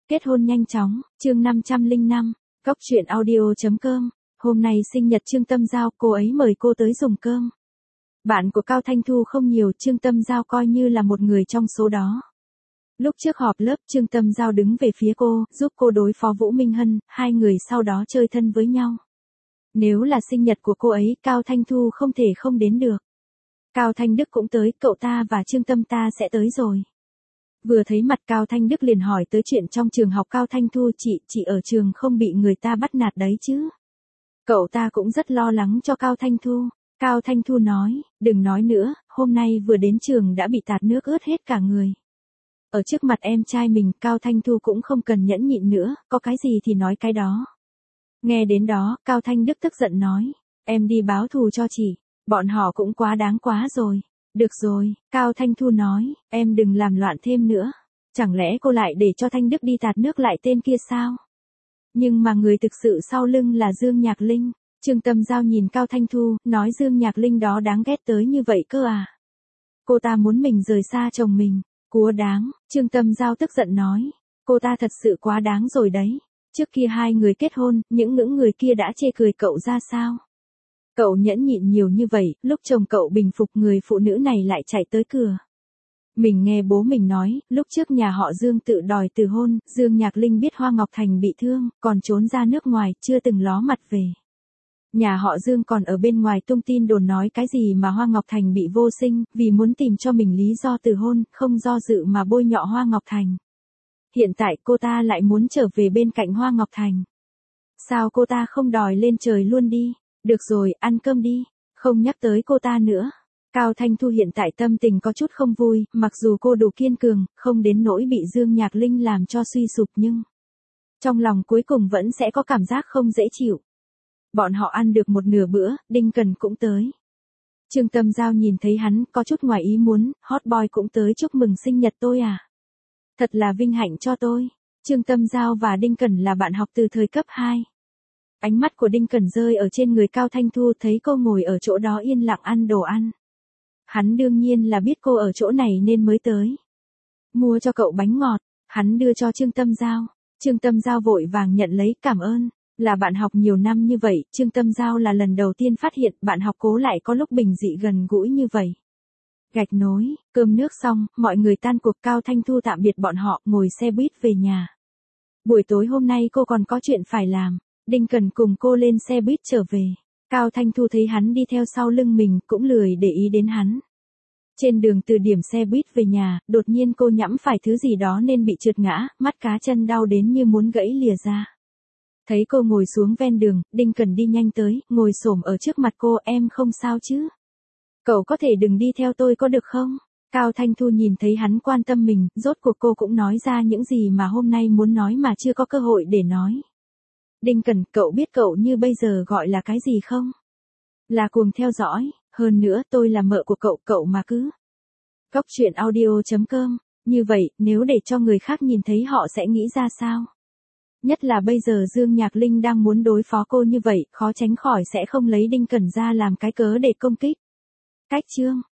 Kết hôn nhanh chóng, chương 505, Cóc truyện audio.com. Hôm nay sinh nhật Trương Tâm Giao, cô ấy mời cô tới dùng cơm. Bạn của Cao Thanh Thu không nhiều, Trương Tâm Giao coi như là một người trong số đó. Lúc trước họp lớp, Trương Tâm Giao đứng về phía cô, giúp cô đối phó Vũ Minh Hân, hai người sau đó chơi thân với nhau. Nếu là sinh nhật của cô ấy, Cao Thanh Thu không thể không đến được. Cao Thanh Đức cũng tới, cậu ta và Trương Tâm ta sẽ tới rồi. Vừa thấy mặt Cao Thanh Đức liền hỏi tới chuyện trong trường học. Cao Thanh Thu, chị ở trường không bị người ta bắt nạt đấy chứ? Cậu ta cũng rất lo lắng cho Cao Thanh Thu. Cao Thanh Thu nói, đừng nói nữa, hôm nay vừa đến trường đã bị tạt nước ướt hết cả người. Ở trước mặt em trai mình, Cao Thanh Thu cũng không cần nhẫn nhịn nữa, có cái gì thì nói cái đó. Nghe đến đó, Cao Thanh Đức tức giận nói, em đi báo thù cho chị, bọn họ cũng quá đáng quá rồi. Được rồi, Cao Thanh Thu nói, em đừng làm loạn thêm nữa. Chẳng lẽ cô lại để cho Thanh Đức đi tạt nước lại tên kia sao? Nhưng mà người thực sự sau lưng là Dương Nhạc Linh. Trương Tâm Giao nhìn Cao Thanh Thu, nói Dương Nhạc Linh đó đáng ghét tới như vậy cơ à? Cô ta muốn mình rời xa chồng mình. Quá đáng, Trương Tâm Giao tức giận nói. Cô ta thật sự quá đáng rồi đấy. Trước kia hai người kết hôn, những người kia đã chê cười cậu ra sao? Cậu nhẫn nhịn nhiều như vậy, lúc chồng cậu bình phục người phụ nữ này lại chạy tới cửa. Mình nghe bố mình nói, lúc trước nhà họ Dương tự đòi từ hôn, Dương Nhạc Linh biết Hoa Ngọc Thành bị thương, còn trốn ra nước ngoài, chưa từng ló mặt về. Nhà họ Dương còn ở bên ngoài tung tin đồn nói cái gì mà Hoa Ngọc Thành bị vô sinh, vì muốn tìm cho mình lý do từ hôn, không do dự mà bôi nhọ Hoa Ngọc Thành. Hiện tại cô ta lại muốn trở về bên cạnh Hoa Ngọc Thành. Sao cô ta không đòi lên trời luôn đi? Được rồi, ăn cơm đi, không nhắc tới cô ta nữa. Cao Thanh Thu hiện tại tâm tình có chút không vui, mặc dù cô đủ kiên cường, không đến nỗi bị Dương Nhạc Linh làm cho suy sụp nhưng trong lòng cuối cùng vẫn sẽ có cảm giác không dễ chịu. Bọn họ ăn được một nửa bữa, Đinh Cần cũng tới. Trương Tâm Giao nhìn thấy hắn, có chút ngoài ý muốn, hot boy cũng tới chúc mừng sinh nhật tôi à? Thật là vinh hạnh cho tôi. Trương Tâm Giao và Đinh Cần là bạn học từ thời cấp 2. Ánh mắt của Đinh Cẩn rơi ở trên người Cao Thanh Thu, thấy cô ngồi ở chỗ đó yên lặng ăn đồ ăn. Hắn đương nhiên là biết cô ở chỗ này nên mới tới. Mua cho cậu bánh ngọt, hắn đưa cho Trương Tâm Giao. Trương Tâm Giao vội vàng nhận lấy, cảm ơn. Là bạn học nhiều năm như vậy, Trương Tâm Giao là lần đầu tiên phát hiện bạn học cố lại có lúc bình dị gần gũi như vậy. Gạch nối, cơm nước xong, mọi người tan cuộc. Cao Thanh Thu tạm biệt bọn họ, ngồi xe buýt về nhà. Buổi tối hôm nay cô còn có chuyện phải làm. Đinh Cần cùng cô lên xe buýt trở về. Cao Thanh Thu thấy hắn đi theo sau lưng mình, cũng lười để ý đến hắn. Trên đường từ điểm xe buýt về nhà, đột nhiên cô nhẫm phải thứ gì đó nên bị trượt ngã, mắt cá chân đau đến như muốn gãy lìa ra. Thấy cô ngồi xuống ven đường, Đinh Cần đi nhanh tới, ngồi xổm ở trước mặt cô, em không sao chứ? Cậu có thể đừng đi theo tôi có được không? Cao Thanh Thu nhìn thấy hắn quan tâm mình, rốt cuộc cô cũng nói ra những gì mà hôm nay muốn nói mà chưa có cơ hội để nói. Đinh Cần, cậu biết cậu như bây giờ gọi là cái gì không? Là cuồng theo dõi, hơn nữa tôi là mợ của cậu mà cứ. Cóc truyện audio.com, như vậy, nếu để cho người khác nhìn thấy họ sẽ nghĩ ra sao? Nhất là bây giờ Dương Nhạc Linh đang muốn đối phó cô như vậy, khó tránh khỏi sẽ không lấy Đinh Cần ra làm cái cớ để công kích. Cách chương.